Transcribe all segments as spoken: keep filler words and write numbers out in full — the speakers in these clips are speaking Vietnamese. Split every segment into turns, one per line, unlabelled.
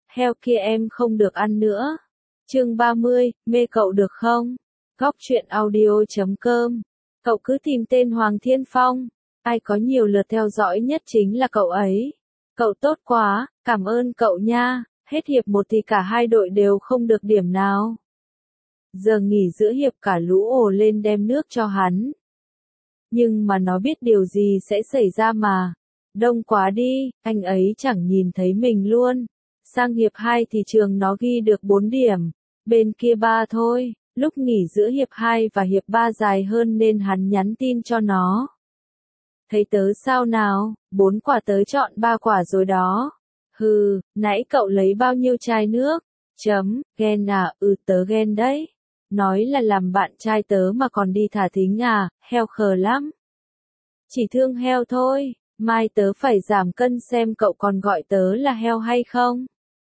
heo kia em không được ăn nữa. Chương ba mươi, mê cậu được không? Góc truyện audio chấm com. Cậu cứ tìm tên Hoàng Thiên Phong. Ai có nhiều lượt theo dõi nhất chính là cậu ấy. Cậu tốt quá, cảm ơn cậu nha. Hết hiệp một thì cả hai đội đều không được điểm nào. Giờ nghỉ giữa hiệp cả lũ ồ lên đem nước cho hắn. Nhưng mà nó biết điều gì sẽ xảy ra mà. Đông quá đi, anh ấy chẳng nhìn thấy mình luôn. Sang hiệp hai thì trường nó ghi được bốn điểm. Bên kia ba thôi, lúc nghỉ giữa hiệp hai và hiệp ba dài hơn nên hắn nhắn tin cho nó. Thấy tớ sao nào, bốn quả tớ chọn ba quả rồi đó. Hừ, nãy cậu lấy bao nhiêu chai nước? Chấm, ghen à, ừ tớ ghen đấy. Nói là làm bạn trai tớ mà còn đi thả thính à, heo khờ lắm. Chỉ thương heo thôi, mai tớ phải giảm cân xem cậu còn gọi tớ là heo hay không.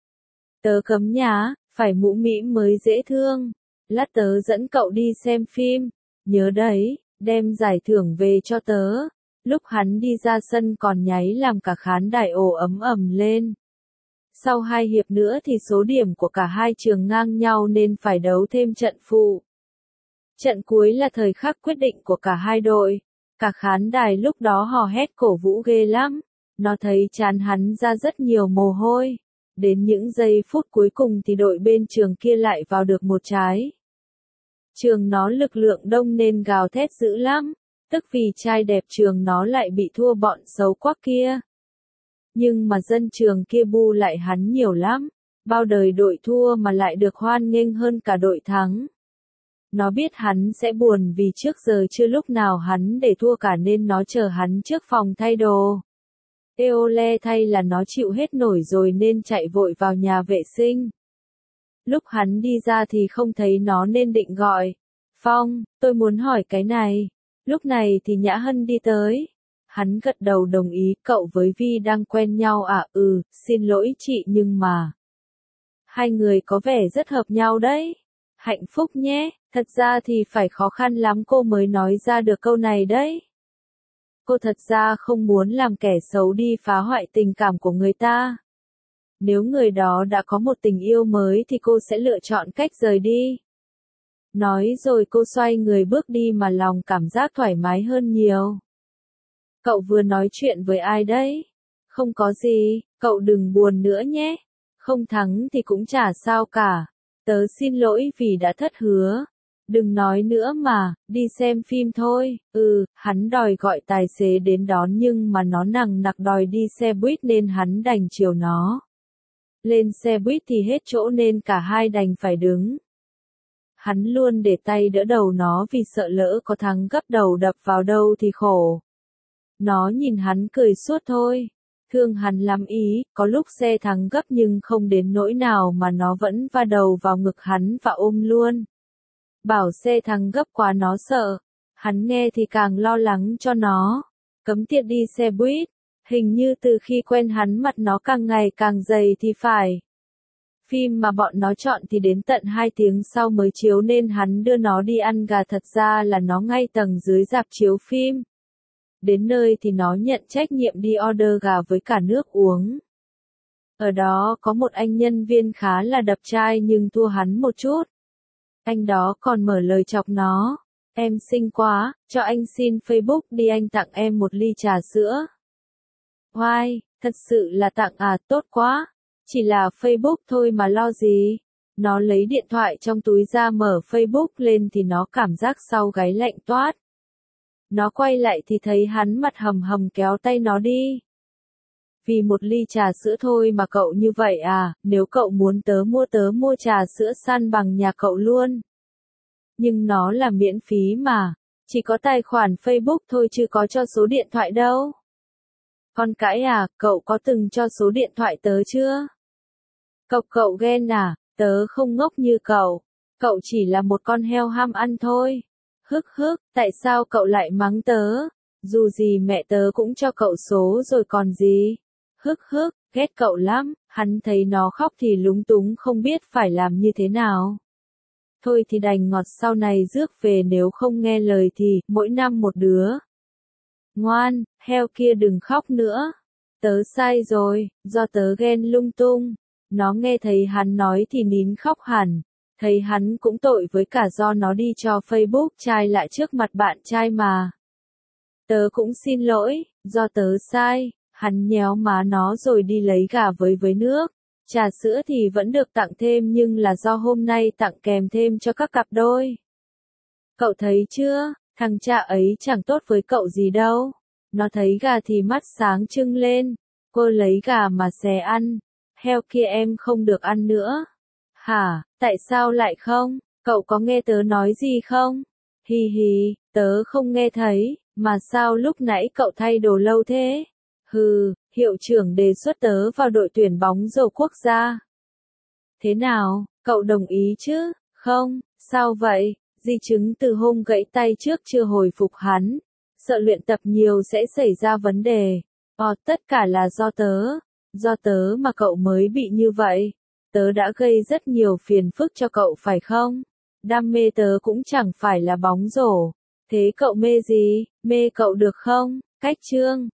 Tớ cấm nhá, phải mũ mĩm mới dễ thương. Lát tớ dẫn cậu đi xem phim. Nhớ đấy, đem giải thưởng về cho tớ. Lúc hắn đi ra sân còn nháy làm cả khán đài ồ ấm ầm lên. Sau hai hiệp nữa thì số điểm của cả hai trường ngang nhau nên phải đấu thêm trận phụ. Trận cuối là thời khắc quyết định của cả hai đội. Cả khán đài lúc đó hò hét cổ vũ ghê lắm. Nó thấy trán hắn ra rất nhiều mồ hôi. Đến những giây phút cuối cùng thì đội bên trường kia lại vào được một trái. Trường nó lực lượng đông nên gào thét dữ lắm. Tức vì trai đẹp trường nó lại bị thua bọn xấu quắc kia. Nhưng mà dân trường kia bu lại hắn nhiều lắm. Bao đời đội thua mà lại được hoan nghênh hơn cả đội thắng. Nó biết hắn sẽ buồn vì trước giờ chưa lúc nào hắn để thua cả nên nó chờ hắn trước phòng thay đồ. Eo le thay là nó chịu hết nổi rồi nên chạy vội vào nhà vệ sinh. Lúc hắn đi ra thì không thấy nó nên định gọi. Phong, tôi muốn hỏi cái này. Lúc này thì Nhã Hân đi tới. Hắn gật đầu đồng ý, cậu với Vi đang quen nhau à? Ừ, xin lỗi chị nhưng mà. Hai người có vẻ rất hợp nhau đấy. Hạnh phúc nhé, thật ra thì phải khó khăn lắm cô mới nói ra được câu này đấy. Cô thật ra không muốn làm kẻ xấu đi phá hoại tình cảm của người ta. Nếu người đó đã có một tình yêu mới thì cô sẽ lựa chọn cách rời đi. Nói rồi cô xoay người bước đi mà lòng cảm giác thoải mái hơn nhiều. Cậu vừa nói chuyện với ai đấy? Không có gì, cậu đừng buồn nữa nhé. Không thắng thì cũng chả sao cả. Tớ xin lỗi vì đã thất hứa. Đừng nói nữa mà, đi xem phim thôi. Ừ, hắn đòi gọi tài xế đến đón nhưng mà nó nằng nặc đòi đi xe buýt nên hắn đành chiều nó. Lên xe buýt thì hết chỗ nên cả hai đành phải đứng. Hắn luôn để tay đỡ đầu nó vì sợ lỡ có thắng gấp đầu đập vào đâu thì khổ. Nó nhìn hắn cười suốt thôi. Thương hắn lắm ý, có lúc xe thắng gấp nhưng không đến nỗi nào mà nó vẫn va đầu vào ngực hắn và ôm luôn. Bảo xe thắng gấp quá nó sợ. Hắn nghe thì càng lo lắng cho nó. Cấm tiệt đi xe buýt. Hình như từ khi quen hắn mặt nó càng ngày càng dày thì phải. Phim mà bọn nó chọn thì đến tận hai tiếng sau mới chiếu nên hắn đưa nó đi ăn gà, thật ra là nó ngay tầng dưới rạp chiếu phim. Đến nơi thì nó nhận trách nhiệm đi order gà với cả nước uống. Ở đó có một anh nhân viên khá là đập trai nhưng thua hắn một chút. Anh đó còn mở lời chọc nó. Em xinh quá, cho anh xin Facebook đi anh tặng em một ly trà sữa. Oai, thật sự là tặng à, tốt quá. Chỉ là Facebook thôi mà lo gì. Nó lấy điện thoại trong túi ra mở Facebook lên thì nó cảm giác sau gáy lạnh toát. Nó quay lại thì thấy hắn mặt hầm hầm kéo tay nó đi. Vì một ly trà sữa thôi mà cậu như vậy à, nếu cậu muốn tớ mua tớ mua trà sữa san bằng nhà cậu luôn. Nhưng nó là miễn phí mà, chỉ có tài khoản Facebook thôi chứ có cho số điện thoại đâu. Con cãi à, cậu có từng cho số điện thoại tớ chưa? Cậu cậu ghen à, tớ không ngốc như cậu, cậu chỉ là một con heo ham ăn thôi. Hức hức, tại sao cậu lại mắng tớ? Dù gì mẹ tớ cũng cho cậu số rồi còn gì. Hức hức, ghét cậu lắm, hắn thấy nó khóc thì lúng túng không biết phải làm như thế nào. Thôi thì đành ngọt sau này rước về, nếu không nghe lời thì mỗi năm một đứa. Ngoan, heo kia đừng khóc nữa. Tớ sai rồi, do tớ ghen lung tung. Nó nghe thấy hắn nói thì nín khóc hẳn, thấy hắn cũng tội với cả do nó đi cho Facebook trai lại trước mặt bạn trai mà. Tớ cũng xin lỗi, do tớ sai, hắn nhéo má nó rồi đi lấy gà với với nước. Trà sữa thì vẫn được tặng thêm nhưng là do hôm nay tặng kèm thêm cho các cặp đôi. Cậu thấy chưa, thằng cha ấy chẳng tốt với cậu gì đâu. Nó thấy gà thì mắt sáng trưng lên. Cô lấy gà mà xé ăn. Heo kia em không được ăn nữa. Hả, tại sao lại không? Cậu có nghe tớ nói gì không? Hi hi, tớ không nghe thấy, mà sao lúc nãy cậu thay đồ lâu thế? Hừ, hiệu trưởng đề xuất tớ vào đội tuyển bóng rổ quốc gia. Thế nào, cậu đồng ý chứ? Không, sao vậy? Di chứng từ hôm gãy tay trước chưa hồi phục hắn. Sợ luyện tập nhiều sẽ xảy ra vấn đề. Ờ, tất cả là do tớ. Do tớ mà cậu mới bị như vậy. Tớ đã gây rất nhiều phiền phức cho cậu phải không? Đam mê tớ cũng chẳng phải là bóng rổ. Thế cậu mê gì? Mê cậu được không? Cách chương